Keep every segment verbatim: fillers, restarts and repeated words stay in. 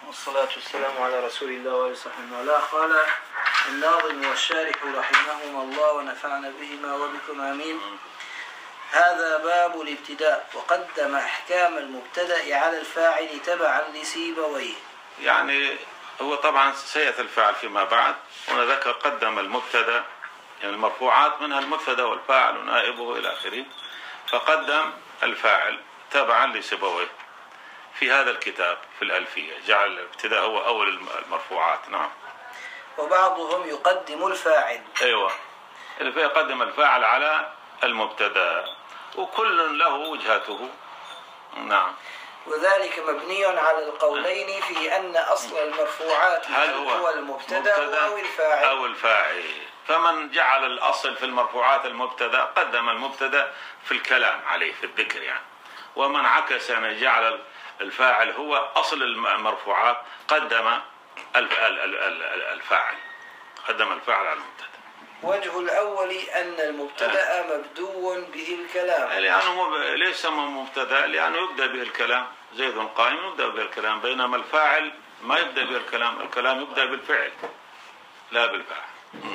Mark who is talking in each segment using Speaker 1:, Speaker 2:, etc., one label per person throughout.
Speaker 1: والصلاة والسلام على رسول الله وعلى صحبه وعلى. قال الناظم والشارح رحمهما الله ونفعنا بهما وبكم آمين. هذا باب الابتداء، وقدم أحكام المبتدأ على الفاعل تبعا لسيبويه.
Speaker 2: يعني هو طبعا سيأتي الفاعل فيما بعد، ونذكر قدم المبتدأ يعني المرفوعات منها المبتدأ والفاعل ونائبه إلى آخره، فقدم الفاعل تبعا لسيبويه في هذا الكتاب في الألفية، جعل الابتداء هو أول المرفوعات. نعم.
Speaker 1: وبعضهم يقدم الفاعل.
Speaker 2: أيوة، الألفية يقدم الفاعل على المبتدأ، وكل له وجهته. نعم.
Speaker 1: وذلك مبني على القولين في أن أصل المرفوعات
Speaker 2: هل هو,
Speaker 1: هو المبتدأ أو الفاعل
Speaker 2: أو الفاعل. فمن جعل الأصل في المرفوعات المبتدأ قدم المبتدأ في الكلام عليه في الذكر يعني، ومن عكس يعني جعل الفاعل هو أصل المرفوعات قدم الفاعل قدم الفاعل على المبتدأ.
Speaker 1: وجه الأول أن المبتدأ مبدو به الكلام،
Speaker 2: لأنه ليس سمى مبتدأ لأنه يبدأ به الكلام، زيد قائم يبدأ به الكلام، بينما الفاعل ما يبدأ به الكلام، الكلام يبدأ بالفعل لا بالفاعل.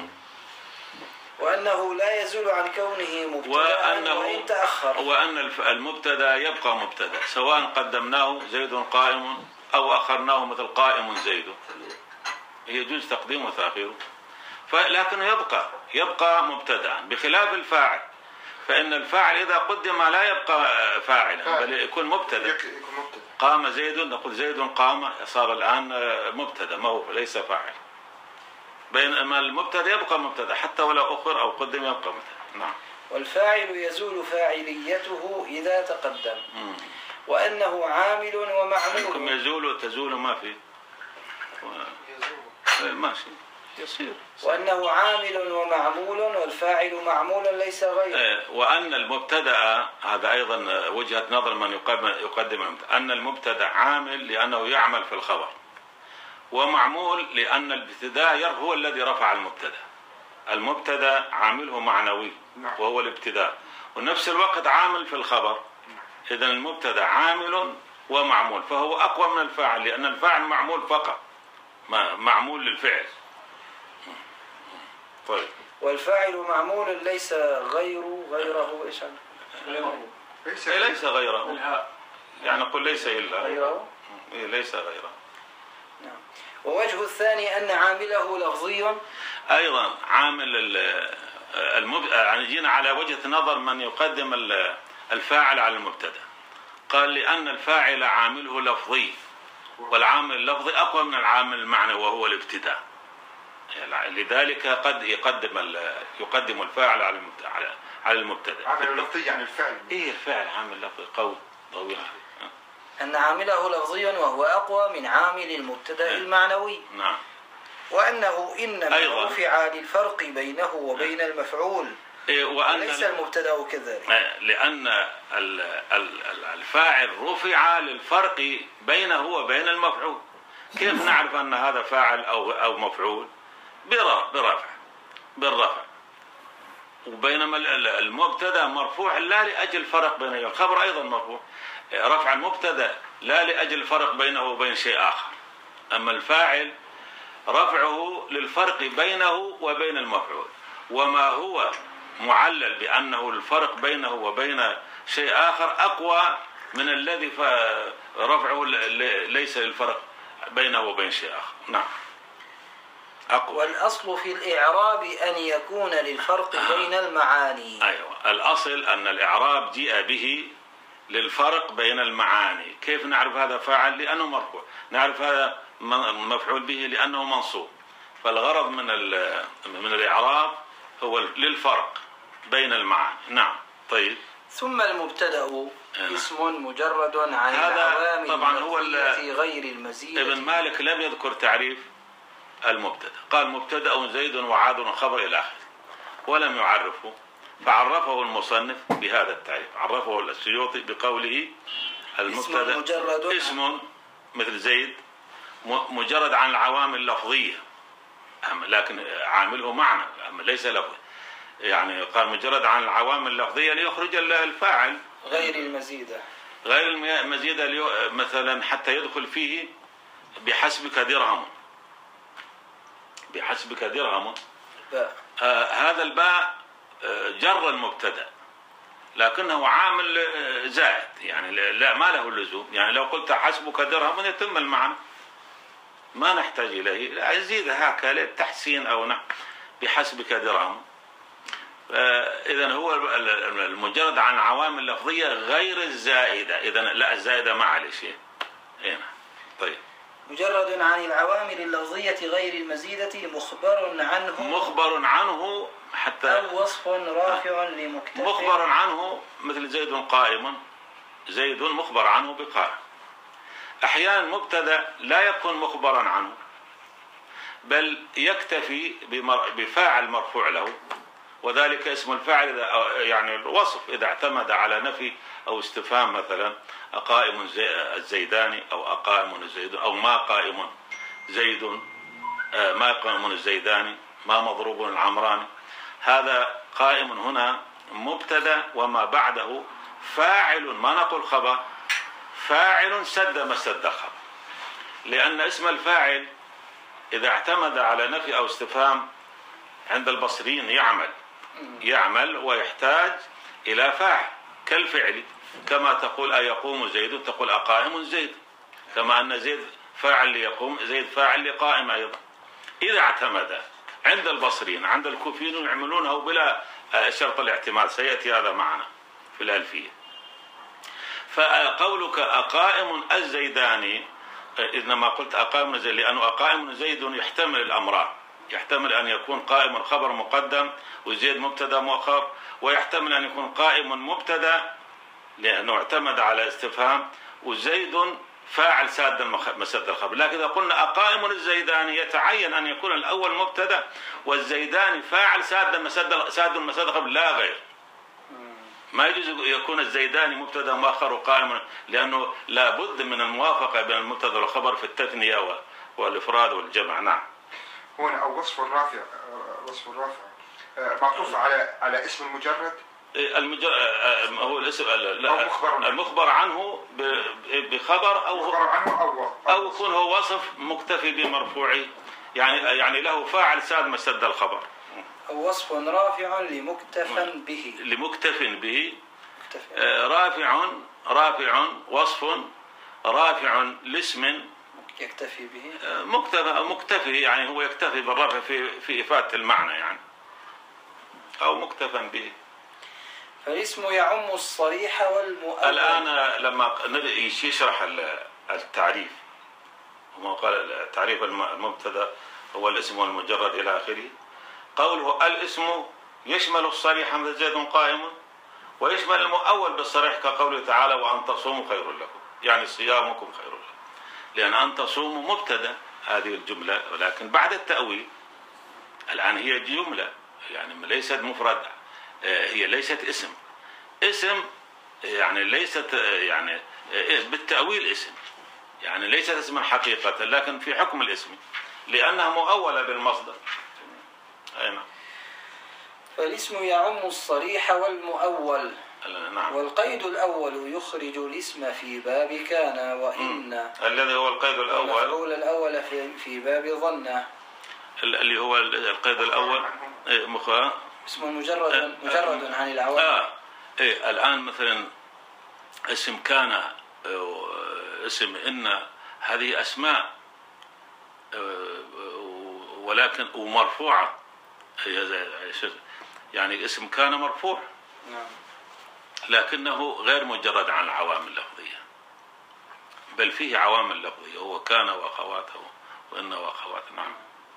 Speaker 1: وأنه لا يزول عن كونه مبتدأ وإن تأخر،
Speaker 2: وأن المبتدأ يبقى مبتدأ سواء قدمناه زيد قائم أو أخرناه مثل قائم زيد، يجوز تقديمه وتأخيره، لكنه يبقى يبقى مبتدأ بخلاف الفاعل، فإن الفاعل إذا قدم لا يبقى فاعلا بل يكون مبتدأ. قام زيد نقول زيد قام، صار الآن مبتدأ ما هو ليس فاعل، بينما المبتدأ يبقى مبتدأ حتى ولو أخر أو قدم يبقى مبتدأ. نعم.
Speaker 1: والفاعل يزول فاعليته إذا تقدم. مم. وأنه عامل ومعمول.
Speaker 2: يمكن يزول وتزول ما في و... ماشي يصير.
Speaker 1: وأنه عامل ومعمول والفاعل معمول ليس غيره.
Speaker 2: وأن المبتدأ هذا أيضا وجهة نظر من يقدم المبتدأ، أن المبتدأ عامل لأنه يعمل في الخبر، ومعمول لأن الابتداء هو الذي رفع المبتدأ، المبتدأ عامله معنوي وهو الابتداء، ونفس الوقت عامل في الخبر، إذن المبتدأ عامل ومعمول، فهو أقوى من الفاعل لأن الفاعل معمول فقط، معمول للفعل. طيب.
Speaker 1: والفاعل معمول ليس غيره غيره إيش
Speaker 2: ليس ليس غيره يعني نقول ليس إلا
Speaker 1: غيره
Speaker 2: ليس غيره.
Speaker 1: نعم. ووجه الثاني أن عامله لفظي
Speaker 2: أيضا عامل المب... يعني جينا على وجهة نظر من يقدم الفاعل على المبتدأ، قال لأن الفاعل عامله لفظي، والعامل اللفظي أقوى من العامل المعنوي وهو الابتداء، لذلك قد يقدم يقدم الفاعل على المبتدأ على المبتدأ.
Speaker 3: عامل لفظي يعني الفاعل
Speaker 2: إيه الفاعل عامل لفظي قوي طويل.
Speaker 1: أن عامله لفظي وهو أقوى من عامل المبتدأ المعنوي.
Speaker 2: نعم.
Speaker 1: وأنه إنما رفع للفرق بينه وبين المفعول، وليس المبتدأ كذلك،
Speaker 2: لأن الفاعل رفع للفرق بينه وبين المفعول. كيف نعرف أن هذا فاعل أو أو مفعول؟ برفع بالرفع، وبينما المبتدأ مرفوع لا لأجل الفرق بينه، الخبر أيضا مرفوع، رفع المبتدأ لا لأجل الفرق بينه وبين شيء آخر، أما الفاعل رفعه للفرق بينه وبين المفعول، وما هو معلل بأنه الفرق بينه وبين شيء آخر أقوى من الذي رفعه ليس للفرق بينه وبين شيء آخر. نعم.
Speaker 1: أقوى. والأصل في الإعراب أن يكون للفرق آه. بين المعاني.
Speaker 2: أيوة، الأصل أن الإعراب جاء به للفرق بين المعاني. كيف نعرف هذا فاعل؟ لأنه مرفوع، نعرف هذا مفعول به لأنه منصوب، فالغرض من من الإعراب هو للفرق بين المعاني. نعم. طيب.
Speaker 1: ثم المبتدأ اسم مجرد عن العوامل
Speaker 2: طبعا هو
Speaker 1: في غير المزيد.
Speaker 2: ابن مالك لم يذكر تعريف المبتدأ، قال مبتدأ زيد وعاد وخبر إلى آخره، ولم يعرفه، فعرفه المصنف بهذا التعريف، عرفه السيوطي بقوله المبتدأ
Speaker 1: اسم,
Speaker 2: اسم مثل زيد مجرد عن العوامل اللفظية، لكن عامله معنى ليس لفظي، يعني قال مجرد عن العوامل اللفظية ليخرج الفاعل
Speaker 1: غير المزيدة
Speaker 2: غير المزيدة مثلا حتى يدخل فيه بحسبك درهم، بحسبك درهم.
Speaker 1: باء.
Speaker 2: آه هذا الباء آه جر المبتدأ، لكنه عامل آه زائد، يعني لا ما له اللزوم. يعني لو قلت حسبك درهم يتم المعنى، ما نحتاج إليه، يزيدها هكذا للتحسين أو نحو بحسبك درهم. إذا هو المجرد عن عوامل لفظية غير الزائدة. إذا لا، الزائدة ما عليه شيء هنا. طيب،
Speaker 1: مجرد عن العوامل اللفظية غير المزيدة مخبر عنه،
Speaker 2: مخبر عنه حتى
Speaker 1: أو وصف رافع لمكتف.
Speaker 2: مخبر عنه مثل زيد قائم، زيد مخبر عنه بقائم. أحيانا مبتدأ لا يكون مخبرا عنه، بل يكتفي بفاعل مرفوع له، وذلك اسم الفاعل إذا يعني الوصف إذا اعتمد على نفي أو استفهام، مثلا أقائم الزيداني أو أقائم الزيد أو ما قائم زيد، ما قائم الزيداني، ما مضروب العمراني. هذا قائم هنا مبتدا وما بعده فاعل، ما نقول خبر، فاعل سد مسد الخبر، لأن اسم الفاعل إذا اعتمد على نفي أو استفهام عند البصريين يعمل يعمل ويحتاج إلى فاعل كالفعل، كما تقول أيقوم زيد تقول أقائم زيد، كما أن زيد فاعل ليقوم، زيد فاعل لقائم أيضا. إذا اعتمد عند البصريين، عند الكوفيين يعملونه بلا شرط الاعتماد، سيأتي هذا معنا في الألفية. فقولك أقائم الزيداني، إنما قلت أقائم زيد لأنه أقائم زيد يحتمل الأمران، يحتمل أن يكون قائم خبر مقدم وزيد مبتدا مؤخر، ويحتمل أن يكون قائم مبتدا لأنه اعتمد على استفهام، وزيد فاعل ساد مسد الخبر. لكن إذا قلنا أقائم الزيداني يتعين أن يكون الأول مبتدا والزيداني فاعل ساد مسد ساد مسد الخبر لا غير. ما يجوز يكون الزيداني مبتدا مؤخر وقائم، لأنه لا بد من الموافقة بين المبتدا والخبر في التثنية والإفراد والجمع. نعم.
Speaker 3: هنا أو وصف الرافع، وصف الرافع معطوف على على اسم المجرد.
Speaker 2: المجرد هو الاسم
Speaker 3: لا مخبر
Speaker 2: المخبر عنه بخبر أو
Speaker 3: مخبر عنه أو
Speaker 2: أو يكون هو وصف مكتفي بمرفوعه، يعني يعني له فاعل ساد مسد الخبر،
Speaker 1: أو وصف رافع لمكتف به،
Speaker 2: لمكتف به رافع رافع وصف رافع لاسم
Speaker 1: يكتفي به،
Speaker 2: مكتفي مكتفي يعني هو يكتفي بالرفع في في إفادة المعنى يعني، أو مكتفا به.
Speaker 1: فالاسم يعم الصريح والمؤول.
Speaker 2: الآن لما يشرح التعريف، وما قال تعريف المبتدا هو الاسم والمجرد إلى آخره، قوله الاسم يشمل الصريح مثل زيد قائم، ويشمل المؤول بالصريح كقوله تعالى وأن تصوموا خير لكم، يعني صيامكم خير لكم، لأن أن تصوموا مبتدا هذه الجملة، ولكن بعد التأويل. الآن هي جملة يعني ليست مفرد، هي ليست اسم، اسم يعني ليست يعني بالتأويل اسم، يعني ليست اسما حقيقة لكن في حكم الاسم لأنها مؤولة بالمصدر. أي نعم.
Speaker 1: فالاسم يعم الصريح والمؤول.
Speaker 2: نعم.
Speaker 1: والقيد الأول يخرج الاسم في باب كان وإن،
Speaker 2: الذي هو القيد الأول،
Speaker 1: والمفعول الأول في في باب ظن،
Speaker 2: اللي هو القيد الأول مخا
Speaker 1: اسم مجرد مجرد عن العوامل.
Speaker 2: آه. إيه الآن مثلا اسم كان، اسم إن، هذه أسماء ولكن ومرفوعة، يعني اسم كان مرفوع لكنه غير مجرد عن العوامل اللفظية، بل فيه عوامل لفظية، هو كان وأخواته وإن وأخواته. نعم.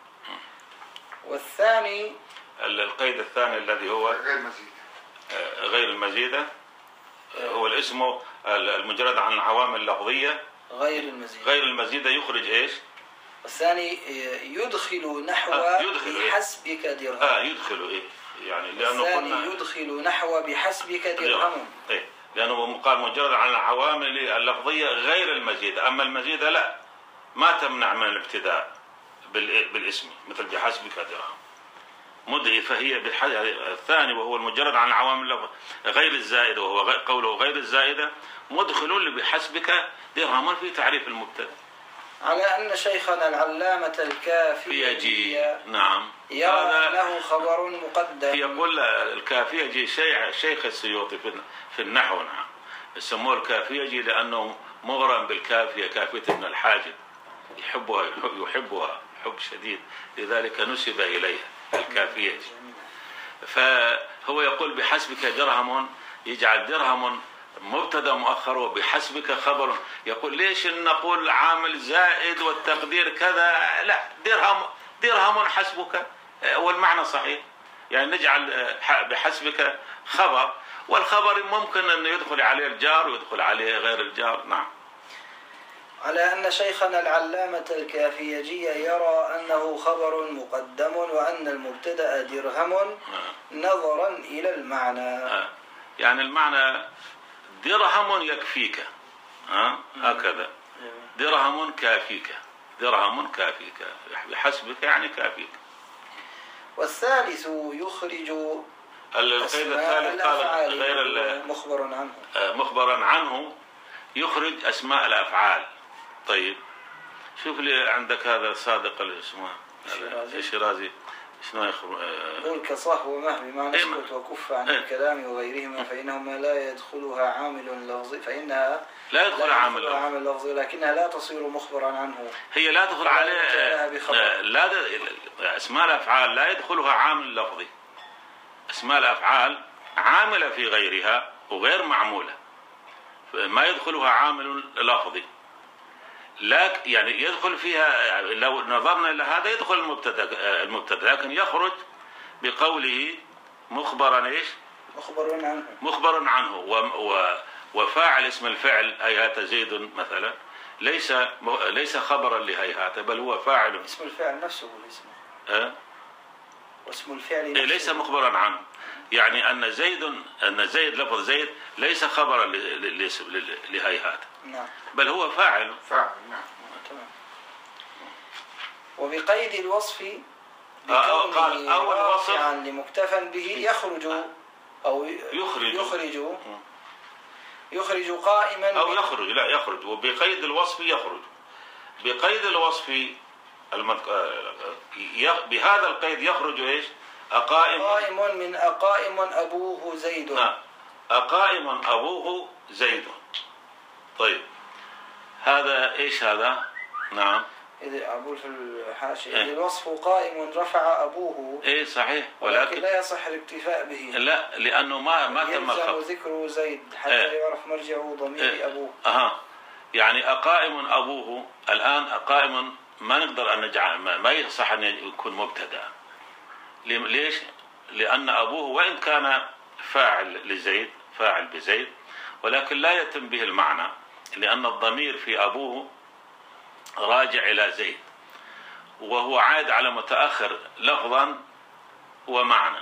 Speaker 1: والثاني
Speaker 2: القيد الثاني الذي هو
Speaker 3: غير مزيد،
Speaker 2: غير المزيدة، هو الاسم المجرد عن العوامل اللفظية
Speaker 1: غير المزيدة.
Speaker 2: غير المزيدة يخرج ايش؟
Speaker 1: الثاني يدخل نحو
Speaker 2: آه يدخل
Speaker 1: بحسبك درهم.
Speaker 2: اه يدخل ايه يعني لانه قلنا
Speaker 1: يدخل نحو بحسبك درهم،
Speaker 2: ايه لانه قال مجرد عن العوامل اللفظية غير المزيدة، اما المزيدة لا، ما تمنع من الابتداء بالاسم مثل بحسبك درهم مدعي، فهي الثاني وهو المجرد عن العوامل غير الزائدة، وهو قوله غير الزائدة مدخل بحسبك درهم في تعريف المبتدا.
Speaker 1: على أن شيخنا العلامة الكافيجي
Speaker 2: نعم
Speaker 1: يرى
Speaker 2: هذا
Speaker 1: له خبر مقدم.
Speaker 2: يقول الكافيجي شيخ شيخ السيوطي في في النحو. نعم يسموه الكافيجي لأنه مغرم بالكافية، كافية ابن الحاجب، يحبها يحبها حب شديد، لذلك نسب إليها الكافيجي. فهو يقول بحسبك درهم، يجعل درهم مبتدا مؤخر، وبحسبك خبر. يقول ليش نقول عامل زائد والتقدير كذا؟ لا، درهم درهم حسبك، والمعنى صحيح، يعني نجعل بحسبك خبر، والخبر ممكن أن يدخل عليه الجار ويدخل عليه غير الجار. نعم.
Speaker 1: على أن شيخنا العلامة الكافيجي يرى أنه خبر مقدم وأن المبتدأ درهم نظرا إلى المعنى.
Speaker 2: يعني المعنى درهم يكفيك، ها هكذا، درهم كافيك، درهم كافيك بحسبك يعني كافيك.
Speaker 1: والثالث يخرج
Speaker 2: القيد الثالث قال غير
Speaker 1: مخبر عنه
Speaker 2: مخبرا عنه يخرج أسماء الأفعال. طيب شوف لي عندك هذا صادق اللي اسمه الشيرازي شنو
Speaker 1: يقول كصهو ومه بمعنى اسكت وكف عن إيه؟ الكلام وغيرهما فإنهما لا يدخلها عامل لفظي، فإنها
Speaker 2: لا يدخل عامل,
Speaker 1: عامل لفظي لكنها لا تصير مخبرا عنه.
Speaker 2: هي لا تدخل عليه لا اسماء الأفعال لا يدخلها عامل لفظي. اسماء الأفعال عاملة في غيرها وغير معمولة، ما يدخلها عامل لفظي، لكن يعني يدخل فيها لو نظرنا إلى هذا يدخل المبتدا المبتدا لكن يخرج بقوله مخبرا ايش؟
Speaker 1: مخبر عنه
Speaker 2: مخبر عنه وفاعل اسم الفعل هيهات زيد مثلا ليس ليس خبرا لهيهات، بل هو فاعل.
Speaker 1: اسم الفعل نفسه الاسم
Speaker 2: أه؟
Speaker 1: واسم الفعل
Speaker 2: نفسه ليس مخبرا عنه، يعني أن زيد أن زيد لفظ زيد ليس خبرا لهيهات.
Speaker 1: نعم.
Speaker 2: بل هو فاعل.
Speaker 3: فاعل. نعم.
Speaker 1: تمام. وبقيد الوصف
Speaker 2: قال أول وصف
Speaker 1: لمكتفى به يخرج أو
Speaker 2: يخرج
Speaker 1: يخرج يخرج قائما
Speaker 2: أو يخرج لا يخرج وبقيد الوصف يخرج بقيد الوصف المذك... بهذا القيد يخرج ايش؟ أقائم
Speaker 1: قائم من أقائم أبوه زيد.
Speaker 2: نعم. أقائم أبوه زيد. طيب هذا ايش هذا؟ نعم.
Speaker 1: إذا أقول في الحاشية إيه؟ الوصف قائم رفع أبوه.
Speaker 2: إيه صحيح،
Speaker 1: ولكن, ولكن لا يصح الاكتفاء به.
Speaker 2: لا، لأنه ما ما تم الخبر.
Speaker 1: يلزم ذكر زيد حتى إيه؟ يعرف مرجعه ضمير إيه؟ أبوه.
Speaker 2: أها. يعني أقائم أبوه الآن أقائم ما نقدر أن نجعل ما يصح أن يكون مبتدأ. ليش؟ لأن أبوه وإن كان فاعل لزيد فاعل بزيد ولكن لا يتم به المعنى، لأن الضمير في أبوه راجع إلى زيد وهو عائد على متأخر لفظا ومعنى،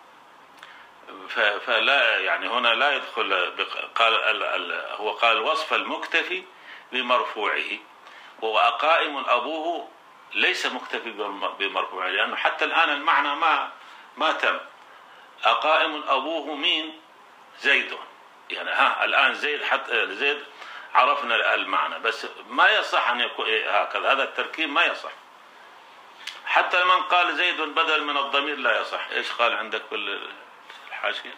Speaker 2: فلا يعني هنا لا يدخل. قال هو قال وصف المكتفي بمرفوعه، وأقائم أبوه ليس مكتفي بمرفوعه لأنه حتى الآن المعنى ما ما تم. أقائم أبوه مين؟ زيد، يعني ها الآن زيد حتى زيد عرفنا المعنى، بس ما يصح أن يكون هكذا، هذا التركيب ما يصح. حتى من قال زيد بدل من الضمير لا يصح. إيش قال عندك في الحاشية؟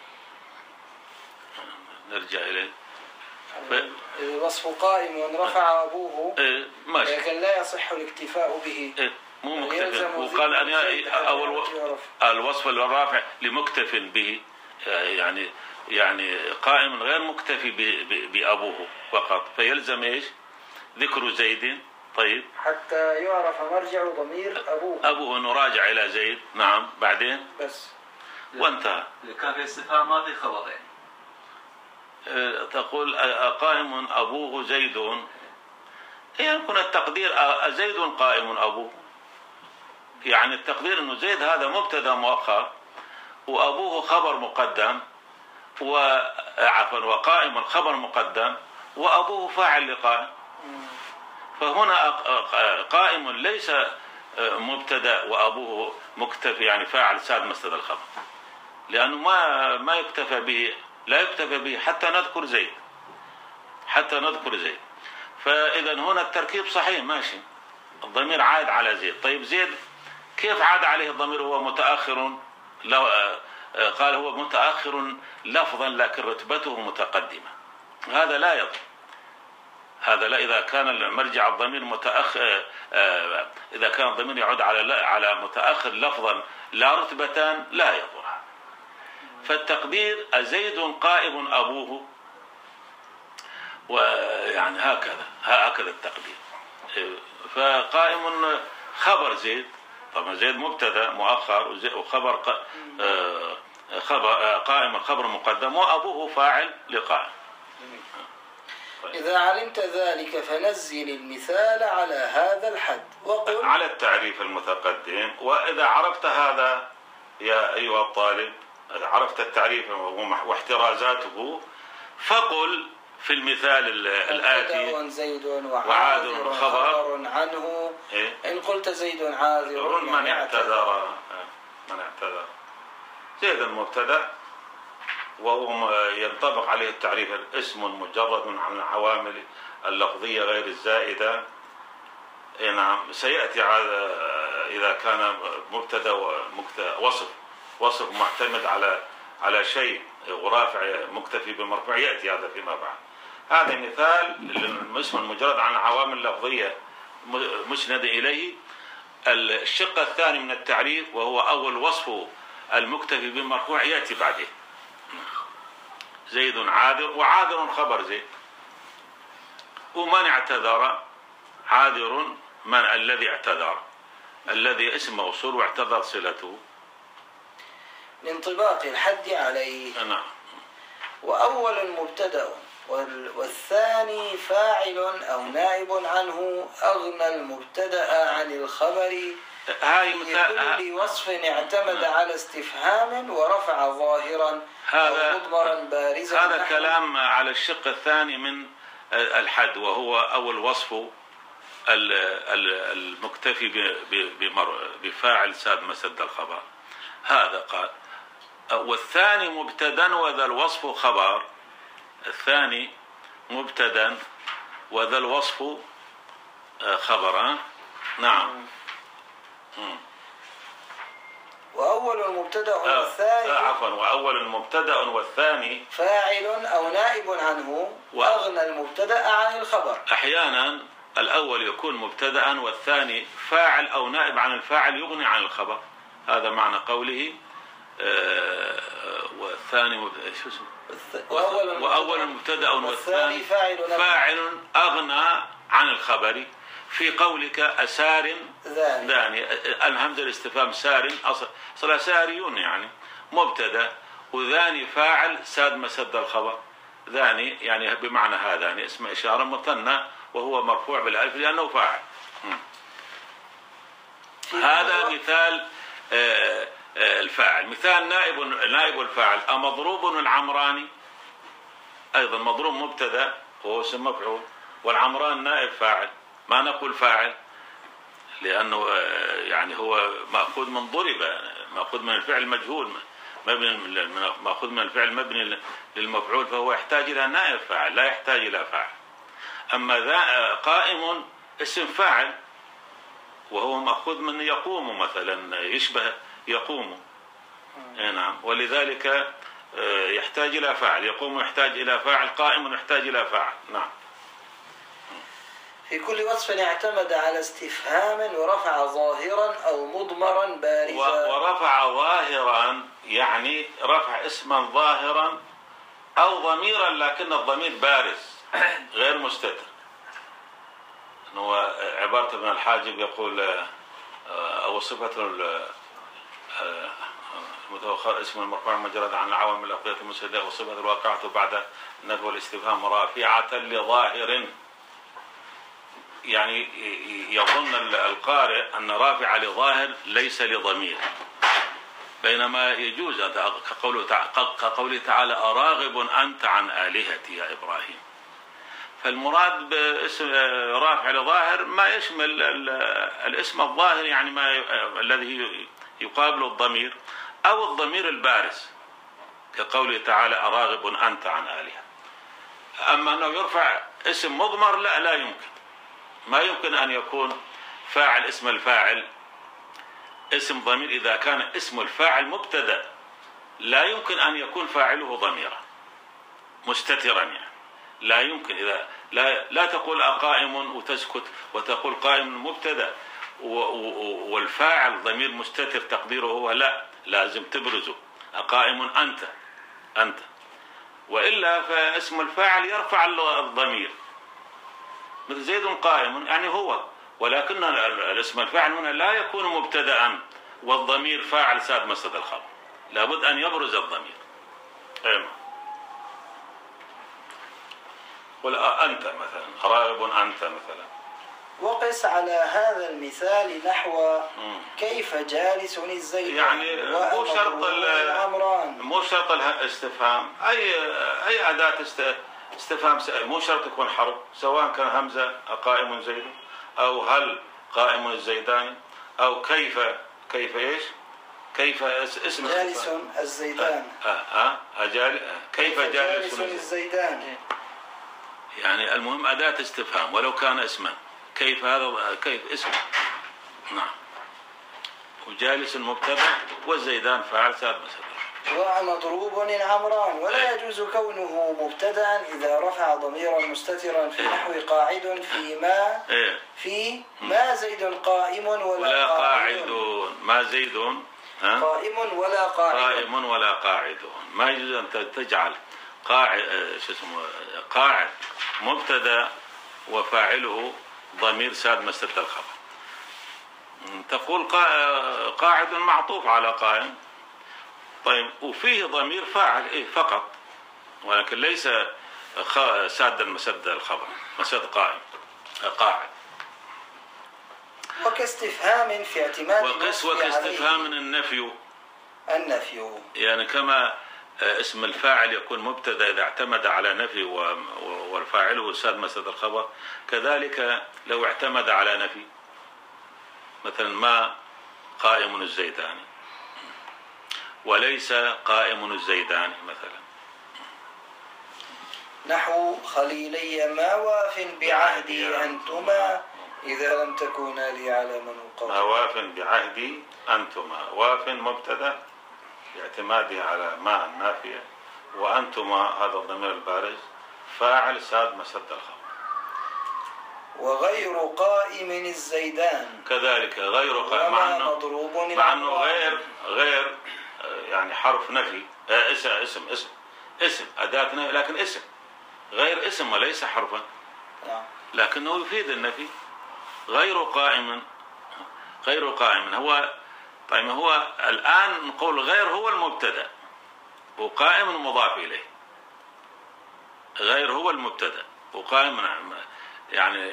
Speaker 2: نرجع إليه.
Speaker 1: ف... الوصف قائم ورفع أبوه
Speaker 2: إيه ماشي،
Speaker 1: لكن لا يصح الاكتفاء به.
Speaker 2: إيه مو مكتف. وقال أن أول الوصف الرافع لمكتف به، يعني يعني قائم غير مكتفي بأبوه فقط، فيلزم إيش؟ ذكر زيد. طيب
Speaker 1: حتى يعرف مرجع ضمير أبوه.
Speaker 2: أبوه نراجع إلى زيد. نعم. بعدين
Speaker 1: بس
Speaker 2: وانتهى.
Speaker 4: كان في استفهام ما في خبرين.
Speaker 2: تقول قائم أبوه زيد، يكون التقدير زيد قائم أبوه، يعني التقدير أنه زيد هذا مبتدا مؤخر وأبوه خبر مقدم، وعفوا وقائم خبر مقدم وأبوه فاعل لقائم. فهنا قائم ليس مبتدا وأبوه مكتفي يعني فاعل ساد مصدر الخبر، لأنه ما ما يكتفى به، لا يكتفى به حتى نذكر زيد حتى نذكر زيد فإذا هنا التركيب صحيح ماشي، الضمير عاد على زيد. طيب زيد كيف عاد عليه الضمير هو متأخر؟ لو قال هو متأخر لفظا لكن رتبته متقدمة، هذا لا يضر. هذا لا، إذا كان مرجع الضمير متأخر، إذا كان الضمير يعود على على متأخر لفظا لا رتبتان لا يضر. فالتقدير زيد قائم أبوه، ويعني هكذا هكذا التقدير. فقائم خبر زيد، طبعا زيد مبتدا مؤخر وخبر خبر قائم خبر مقدم وأبوه فاعل لقائم.
Speaker 1: إذا علمت ذلك فنزل المثال على هذا الحد وقل
Speaker 2: على التعريف المتقدم. وإذا عرفت هذا يا أيها الطالب، إذا عرفت التعريف واحترازاته، فقل في المثال الآتي
Speaker 1: زيد وعاذر خبر عنه.
Speaker 2: إيه؟
Speaker 1: إن قلت زيد عاذر
Speaker 2: من اعتذر من اعتذر زيد المبتدأ وهو ينطبق عليه التعريف اسم مجرد عن العوامل اللفظية غير الزائدة. نعم سيأتي إذا كان مبتدأ وصف وصف معتمد على على شيء ورافع مكتفي بمرفوع، يأتي هذا فيما بعد. هذا مثال الاسم المجرد عن العوامل اللفظية مسند إليه. الشق الثاني من التعريف وهو أول وصف المكتفي بالمرفوع يأتي بعده. زيد عاذر، وعاذر خبر زيد. ومن اعتذر عاذر من الذي اعتذر، الذي اسم موصول واعتذر صلته
Speaker 1: لانطباق الحد عليه.
Speaker 2: نعم.
Speaker 1: وأول مبتدأ والثاني فاعل أو نائب عنه أغنى المبتدأ عن الخبر
Speaker 2: هاي
Speaker 1: لكل وصف اعتمد على استفهام ورفع ظاهرا
Speaker 2: هذا
Speaker 1: أو مضمرا بارزا.
Speaker 2: هذا كلام على الشق الثاني من الحد، وهو أول وصف المكتفي بفاعل ساد مسد الخبر. هذا قال. والثاني مبتدا وذا الوصف خبر. الثاني مبتدا وذا الوصف خبر. نعم.
Speaker 1: وأول المبتدأ والثاني
Speaker 2: آه عفوا وأول المبتدأ والثاني
Speaker 1: فاعل أو نائب عنه و... أغنى المبتدأ عن الخبر.
Speaker 2: أحيانا الأول يكون مبتدأ والثاني فاعل أو نائب عن الفاعل يغني عن الخبر. هذا معنى قوله آه والثاني شو اسمه وأول, وأول المبتدأ والثاني فاعل, فاعل أغنى عن الخبر. في قولك أسار ذاني الهمزة الاستفهام سار أصلا ساريون يعني مبتدأ، وذاني فاعل ساد مسد الخبر. ذاني يعني بمعنى هذا يعني اسم إشارة مثنى وهو مرفوع بالألف لأنه فاعل. هذا مثال الفاعل. مثال نائب نائب الفاعل أمضروب العمراني، أيضا مضروب مبتدأ وهو اسم مفعول، والعمران نائب فاعل. ما نقول فاعل لأنه يعني هو مأخوذ من ضرب، مأخوذ من الفعل مجهول، مأخوذ من الفعل مبني للمفعول، فهو يحتاج إلى نائب فاعل لا يحتاج إلى فاعل. أما ذا قائم اسم فاعل وهو مأخوذ من يقوم مثلا، يشبه يقوم. نعم. ولذلك يحتاج إلى فاعل. يقوم يحتاج إلى فاعل، قائم يحتاج إلى فاعل. نعم.
Speaker 1: في كل وصف اعتمد على استفهام ورفع ظاهرا أو مضمرا بارزا.
Speaker 2: ورفع ظاهرا يعني رفع اسما ظاهرا أو ضميرا لكن الضمير بارز غير مستتر. هو عبارة ابن الحاجب يقول أو صفة المتوخر اسم المرفوع مجرد عن العوامل اللفظية المسدة، وصفة الواقعة بعد نفي الاستفهام رافعة لظاهر. يعني يظن القارئ أن رافع لظاهر ليس لضمير، بينما يجوز كقوله تعالى أراغب أنت عن آلهتي يا إبراهيم. فالمراد باسم رافع لظاهر ما يشمل الاسم الظاهر، يعني ما الذي يقابل الضمير أو الضمير البارز كقوله تعالى أراغب أنت عن آلهتي. أما أنه يرفع اسم مضمر لا لا يمكن، ما يمكن أن يكون فاعل اسم الفاعل اسم ضمير. إذا كان اسم الفاعل مبتدأ لا يمكن أن يكون فاعله ضميرا مستترا، يعني لا يمكن. إذا لا, لا تقول أقائم وتسكت وتقول قائم مبتدأ والفاعل ضمير مستتر تقديره هو، لا، لازم تبرزه أقائم أنت أنت، وإلا فاسم الفاعل يرفع الضمير، مثل زيد قائم يعني هو، ولكن الاسم الفاعل هنا لا يكون مبتدأ والضمير فاعل ساد مسد الخبر، لابد أن يبرز الضمير. أيوة. قل أنت مثلا، راغب أنت مثلا.
Speaker 1: وقس على هذا المثال نحو كيف جالس الزيدان،
Speaker 2: يعني مو شرط مو شرط الاستفهام، أي أي أداة استفهام مو شرط يكون حرف، سواء كان همزة قائم زيد أو هل قائم الزيدان أو كيف كيف إيش كيف اسم
Speaker 1: جالس الزيدان
Speaker 2: آه آه أجال كيف جالس
Speaker 1: الزيدان،
Speaker 2: يعني المهم أداة استفهام ولو كان اسما. كيف هذا كيف اسم، نعم، وجالس مبتدأ والزيدان فاعل ساد مسد.
Speaker 1: ومضروب العمران، ولا يجوز كونه مبتدأ إذا رفع ضميرا مستترا في نحو قاعد في ما في ما زيد قائم ولا,
Speaker 2: ولا قاعد، ما زيد
Speaker 1: قائم ولا قاعد
Speaker 2: قائم ولا قاعد. ما يجوز أن تجعل قاعد شو اسمه قاعد مبتدأ وفاعله ضمير ساد مسد الخبر. تقول قاعد معطوف على قائم، طيب وفيه ضمير فاعل إيه فقط، ولكن ليس سادا مسد الخبر مسد قائم قاعد.
Speaker 1: وكاستفهام في اعتماد
Speaker 2: وقس وكاستفهام النفي
Speaker 1: النفي،
Speaker 2: يعني كما اسم الفاعل يكون مبتدا إذا اعتمد على نفي والفاعل ساد مسد الخبر، كذلك لو اعتمد على نفي مثلا ما قائم الزيدان وليس قائم الزيدان مثلا.
Speaker 1: نحو خليلي ما واف بعهدي أنتما إذا لم تكونا لي على من قول.
Speaker 2: ما واف بعهدي أنتما، واف مبتدا باعتماده على ما النافية، وأنتما هذا الضمير البارز فاعل ساد مسد الخبر.
Speaker 1: وغير قائم الزيدان
Speaker 2: كذلك غير قائم، مع انه مع انه غير غير يعني حرف نفي، اسم اسم اسم اسم أداة نفي، لكن اسم غير اسم وليس حرفا، لكنه يفيد النفي. غير قائم غير قائم هو، طيب هو الآن نقول غير هو المبتدأ وقائم مضاف إليه، غير هو المبتدأ وقائم يعني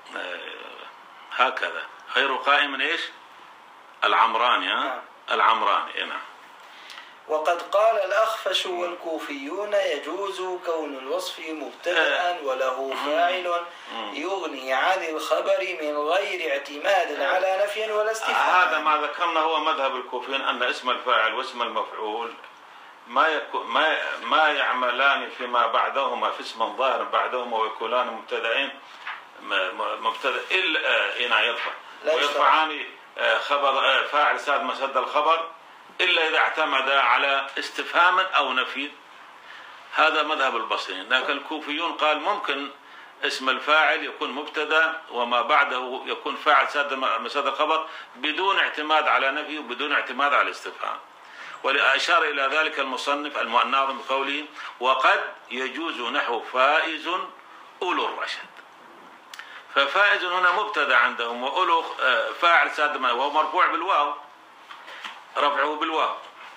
Speaker 2: هكذا. غير قائم ايش العمراني، ها العمراني نعم.
Speaker 1: وقد قال الأخفش والكوفيون يجوز كون الوصف مبتدأ وله فاعل يغني عن الخبر من غير اعتماد على نفي ولا استفهام.
Speaker 2: هذا ما ذكرنا هو مذهب الكوفيين، أن اسم الفاعل واسم المفعول ما يكون ما ما يعملان فيما بعدهما في اسم ظاهر بعدهما ويكونان مبتدئين مبتدأ إلا هنا يرفع ويرفعان خبر فاعل ساد مسد الخبر إلا إذا اعتمد على استفهام أو نفي. هذا مذهب البصريين، لكن الكوفيون قال ممكن اسم الفاعل يكون مبتدا وما بعده يكون فاعل ساد مسد الخبر بدون اعتماد على نفي وبدون اعتماد على استفهام. وأشار إلى ذلك المصنف الناظم بقوله وقد يجوز نحو فائز أولو الرشد. ففائز هنا مبتدا عندهم، وأولو فاعل ساد وهو مرفوع بالواو، رفعه بالواو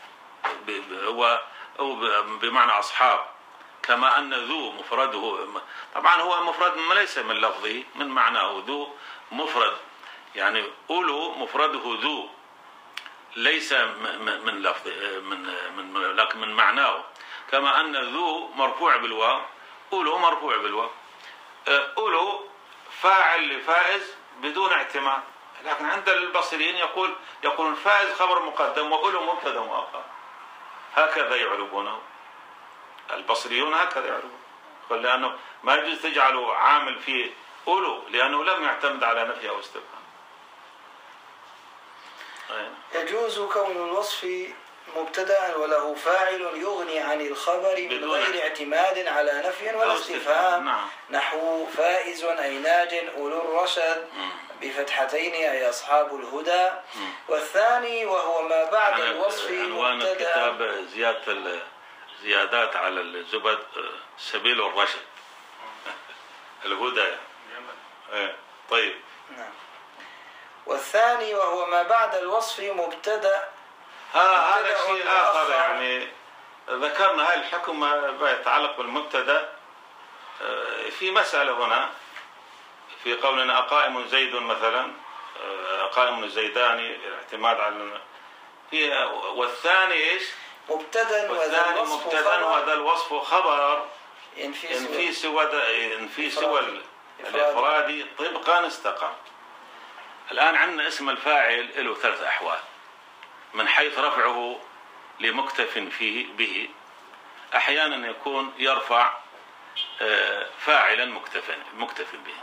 Speaker 2: هو بمعنى أصحاب، كما أن ذو مفرده طبعا هو مفرد ليس من لفظه من معناه، ذو مفرد يعني أولو مفرده ذو ليس من لفظ من من لكن من معناه، كما أن ذو مرفوع بالواو أولو مرفوع بالواو. أولو فاعل لفائز بدون اعتماد، لكن عند البصريين يقول يقول فائز خبر مقدم وأولو مبتدا مؤخر، هكذا يعربونه البصريون هكذا يعربون. لأنه ما يجوز تجعله عامل في أولو، لأنه لم يعتمد على نفي أو استفهام.
Speaker 1: يجوز كون الوصف مبتدأ وله فاعل يغني عن الخبر من غير اعتماد على نفي ولا استفهام.
Speaker 2: نعم.
Speaker 1: نحو فائز أي ناج أولو الرشد بفتحتين أي أصحاب الهدى. والثاني وهو ما بعد الوصف
Speaker 2: عنوان الكتاب زيادة زيادات على الزبد سبيل الرشد الهدى يعني. طيب.
Speaker 1: نعم. والثاني وهو ما بعد الوصف مبتدأ.
Speaker 2: هذا شيء آخر يعني ذكرنا هاي الحكم ما يتعلق بالمبتدأ. في مسألة هنا في قولنا أقائم زيد مثلا، أقائم الزيداني الاعتماد على في والثاني إيش؟
Speaker 1: مبتدأ
Speaker 2: والثاني مبتدأ وهذا الوصف خبر
Speaker 1: إن في
Speaker 2: إن في سوى إن في سوى الإفرادي طبقا استقام. الآن عندنا اسم الفاعل له ثلاث أحوال من حيث رفعه لمكتف فيه به. أحيانا يكون يرفع فاعلا مكتفا مكتف به،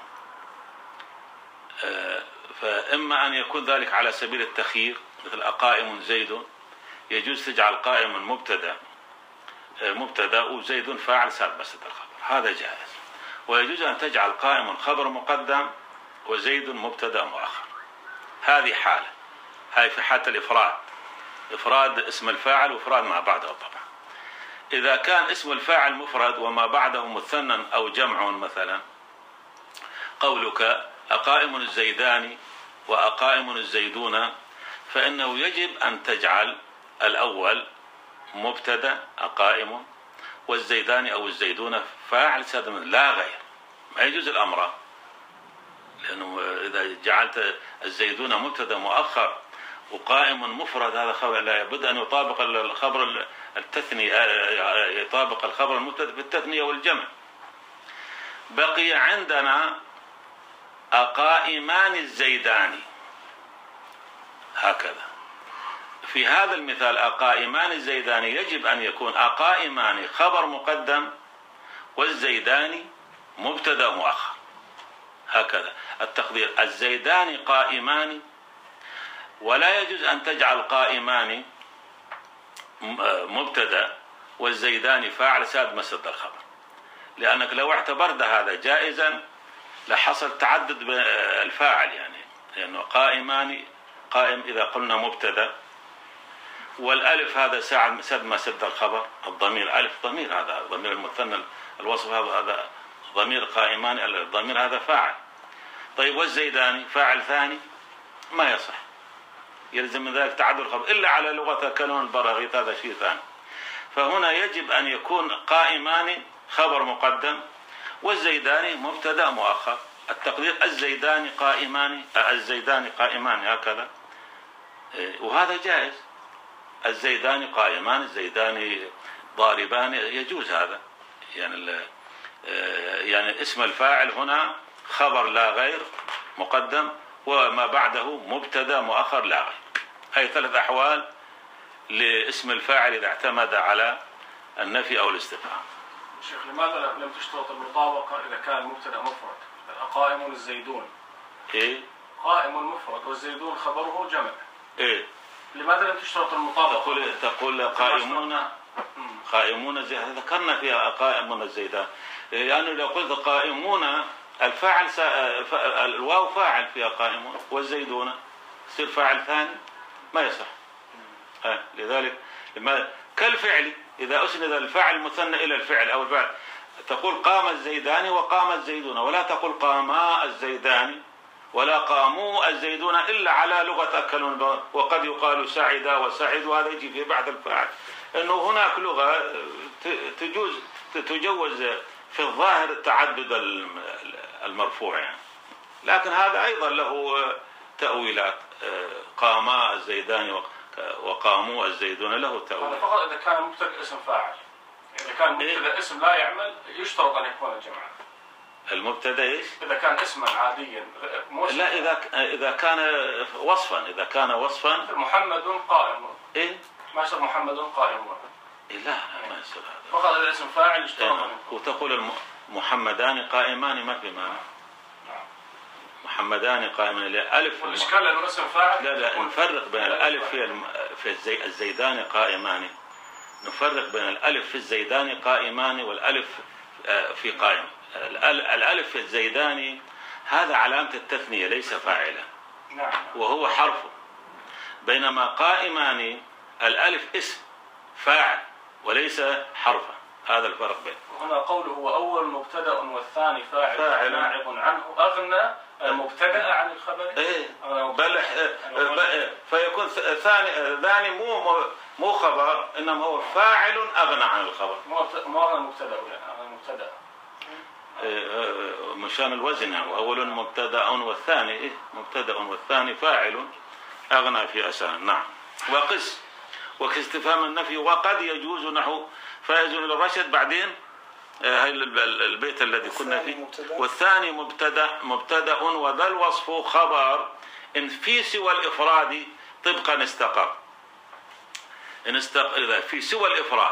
Speaker 2: فإما أن يكون ذلك على سبيل التخيير مثل أقائم زيد، يجوز تجعل قائما مبتدا مبتدا وزيد فاعل سابق مسد الخبر، هذا جائز. ويجوز أن تجعل قائم خبر مقدم وزيد مبتدا مؤخر، هذه حالة. هاي في حالة الإفراد، إفراد اسم الفاعل وإفراد ما بعده طبعا. إذا كان اسم الفاعل مفرد وما بعده مثنى أو جمع مثلا، قولك أقائم الزيدان وأقائم الزيدون، فإنه يجب أن تجعل الأول مبتدا أقائم والزيدان أو الزيدون فاعل سادم لا غير، ما يجوز الأمر، لأنه إذا جعلت الزيدون مبتدا مؤخر وقائم مفرد هذا خبر لا يبد أن يطابق الخبر التثنية، يطابق الخبر المبتدا في التثنية والجمع. بقي عندنا أقائمان الزيدان، هكذا في هذا المثال أقائمان الزيدان يجب أن يكون أقائمان خبر مقدم والزيدان مبتدا مؤخر، هكذا التقدير الزيدان قائمان، ولا يجوز أن تجعل قائمان مبتدا والزيدان فاعل ساد مسد الخبر، لأنك لو اعتبرت هذا جائزا لحصل تعدد الفاعل، يعني لأنه قائمان قائم إذا قلنا مبتدا والألف هذا سد مسد الخبر، الضمير ألف ضمير، هذا ضمير المثنى الوصف هذا ضمير قائمان، الضمير هذا فاعل. طيب والزيداني فاعل ثاني، ما يصح، يلزم من ذلك تعدد الخبر إلا على لغة كلون البراغيث، هذا شيء ثاني. فهنا يجب أن يكون قائمان خبر مقدم والزيداني مبتدا مؤخر، التقدير الزيدان قائمان الزيدان قائمان هكذا، وهذا جائز. الزيدان قائمان الزيدان ضاربان، يجوز هذا. يعني يعني اسم الفاعل هنا خبر لا غير مقدم وما بعده مبتدا مؤخر لا غير. هي ثلاث أحوال لاسم الفاعل إذا اعتمد على النفي أو الاستفهام.
Speaker 5: شيخ لماذا لم تشترط المطابقة إذا كان المبتدا مفرد؟ قائم الزيدون
Speaker 2: إيه؟
Speaker 5: قائم مفرد والزيدون خبره جمع.
Speaker 2: إيه؟
Speaker 5: لماذا لم تشترط المطابقة؟
Speaker 2: تقول تقول قائمون قائمون زي ذكرنا فيها قائمون الزيدان، لأنه يعني لو قلت قائمون الفاعل سا... الواو فاعل فيها قائمون والزيدون يصير فاعل ثاني، ما يصح. آه. لذلك لما كالفعل إذا أسند الفاعل المثنى إلى الفعل أو الفعل تقول قام الزيدان وقام الزيدون، ولا تقول قاما الزيدان ولا قاموا الزيدون إلا على لغة أكلون، وقد يقال سعد وسعد، وهذا يجي في بعد الفاعل، أنه هناك لغة تجوز تجوز في الظاهر تعدد المرفوع يعني. لكن هذا أيضا له تأويلات، قاما الزيدان وقاموا الزيدون له تأويلات.
Speaker 5: هذا فقط إذا كان مبتدأ اسم فاعل، إذا كان مبتدأ اسم لا يعمل يشترط أن يكون الجمع.
Speaker 2: المبتدا ايش؟
Speaker 5: اذا كان اسما عاديا
Speaker 2: لا اذا اذا كان وصفا، اذا كان وصفا
Speaker 5: محمد قائم.
Speaker 2: ايه؟
Speaker 5: ما يصير محمد قائم.
Speaker 2: إيه لا ما يصير هذا.
Speaker 5: فقط اذا اسم فاعل يشترط.
Speaker 2: وتقول الم... محمدان قائمان ما في مانع. محمدان قائمان الألف
Speaker 5: والإشكال لأنه اسم فاعل.
Speaker 2: لا لا نفرق بين الألف في الم... في الزي... الزيدان قائمان. نفرق بين الألف في الزيدان قائمان والألف في قائم. الألف في الزيدان هذا علامة التثنية ليس فاعلا.
Speaker 5: نعم.
Speaker 2: وهو حرفه. بينما قائمان الألف اسم فاعل وليس حرفا. هذا الفرق بينه.
Speaker 5: هنا قوله هو أول مبتدأ والثاني فاعل,
Speaker 2: فاعل.
Speaker 5: نائب عنه أغنى المبتدأ عن الخبر.
Speaker 2: إيه. بل فيكون ثاني ثاني مو مو خبر إنما هو فاعل أغنى عن الخبر.
Speaker 5: مو أغنى مبتدأ يعني أغنى مبتدأ.
Speaker 2: مشان الوزن يعني أول مبتدأ والثاني إيه مبتدأ والثاني فاعل أغنى في أسان. نعم. وقس وكاستفهام النفي وقد يجوز نحو فائز إلى الرشد. بعدين هاي البيت الذي كنا فيه. والثاني مبتدأ مبتدأ وذا الوصف خبر إن في سوى الإفراد طبقا استقر. إن استقر إذا في سوى الإفراد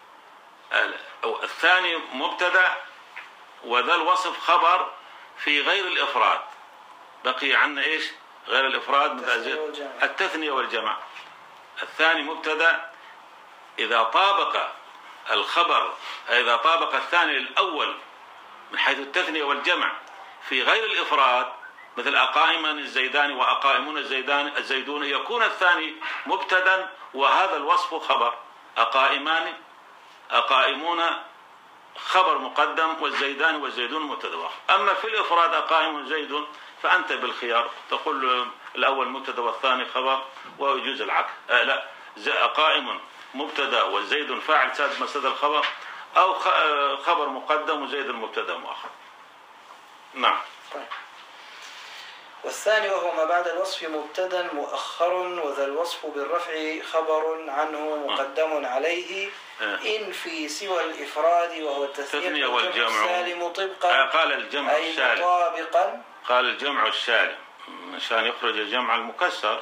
Speaker 2: الثاني مبتدأ وذا الوصف خبر في غير الإفراد بقي عنا إيش غير الإفراد التثنية والجمع. الثاني مبتدأ إذا طابق الخبر إذا طابق الثاني الأول من حيث التثنية والجمع في غير الإفراد مثل أقائمان الزيدان وأقائمون الزيدان الزيدون يكون الثاني مبتدا وهذا الوصف خبر. أقائمان أقائمون خبر مقدم والزيدان والزيدون مبتدا. أما في الإفراد أقائم زيد فأنت بالخيار تقول الأول مبتدا والثاني خبر ويجوز العكس. آه لا أقائم مبتدا وزيد فاعل سادس مسد الخبر أو خبر مقدم وزيد المبتدا مؤخر. نعم.
Speaker 1: والثاني وهو ما بعد الوصف مبتدا مؤخر وذا الوصف بالرفع خبر عنه مقدم عليه إن في سوى الإفراد وهو التثنية والجمع السالم طبقا.
Speaker 2: قال الجمع السالم
Speaker 1: مطابقا.
Speaker 2: قال الجمع السالم عشان يخرج الجمع المكسر.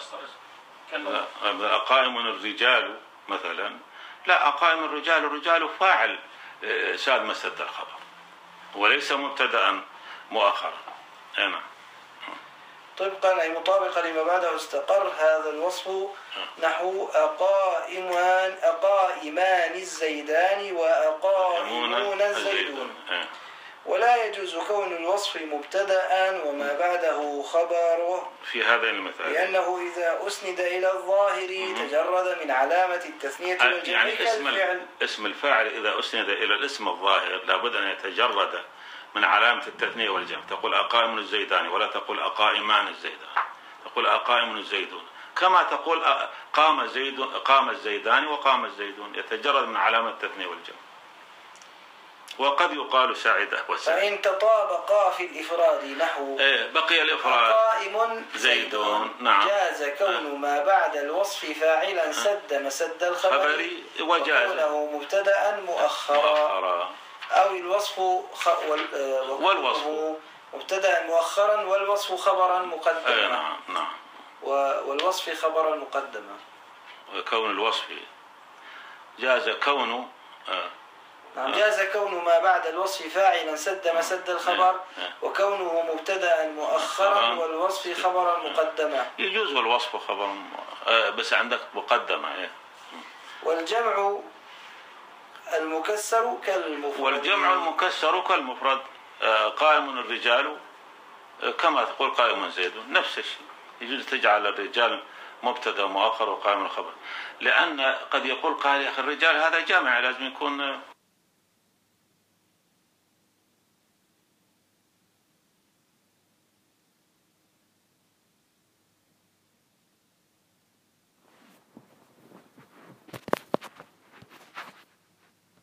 Speaker 2: أقائم الرجال مثلا لا أقائم الرجال الرجال فاعل ساد مسد الخبر وليس مبتدا مؤخرا. نعم.
Speaker 1: طبقا أي مطابقا لما بعده استقر هذا الوصف نحو أقائمان أقائمان الزيدان وأقائمون الزيدون. ولا يجوز كون الوصف مبتدأ وما بعده خبره
Speaker 2: في هذا المثال
Speaker 1: لأنه إذا أسند إلى الظاهر تجرد من علامة التثنية والجمع.
Speaker 2: يعني اسم اسم الفاعل إذا أسند إلى الاسم الظاهر لابد أن يتجرد من علامة التثنية والجمع. تقول أقائم الزيدان ولا تقول أقائمان الزيدان. تقول أقائم الزيدون كما تقول قام زيد قام الزيدان وقام الزيدون يتجرد من علامة التثنية والجمع. وقد يقال ساعدة وساعدة.
Speaker 1: فإن تطابقا في الإفراد نحو
Speaker 2: إيه بقي الإفراد
Speaker 1: قائم
Speaker 2: زيدون. نعم.
Speaker 1: جاز كون ما بعد الوصف فاعلا سد مسد الخبر وكونه مبتدأ مؤخرا أو الوصف خ... وال...
Speaker 2: والوصف
Speaker 1: مبتدأ مؤخرا والوصف خبرا مقدما.
Speaker 2: أي نعم نعم.
Speaker 1: و... والوصف خبرا مقدما.
Speaker 2: كون الوصف جاز كونه آه.
Speaker 1: نعم. جاز كون ما بعد الوصف فاعلا سد مسد الخبر وكونه مبتدأ مؤخرا والوصف خبرا مقدما.
Speaker 2: يجوز والوصف خبرا آه بس عندك مقدمة. إيه.
Speaker 1: والجمع المكسر كالمفرد.
Speaker 2: والجمع المكسر كالمفرد. آه قائم الرجال آه كما تقول قائم زيد نفس الشيء. يجوز تجعل الرجال مبتدا مؤخر وقائم الخبر لأن قد يقول قال يا أخي الرجال هذا جامع لازم يكون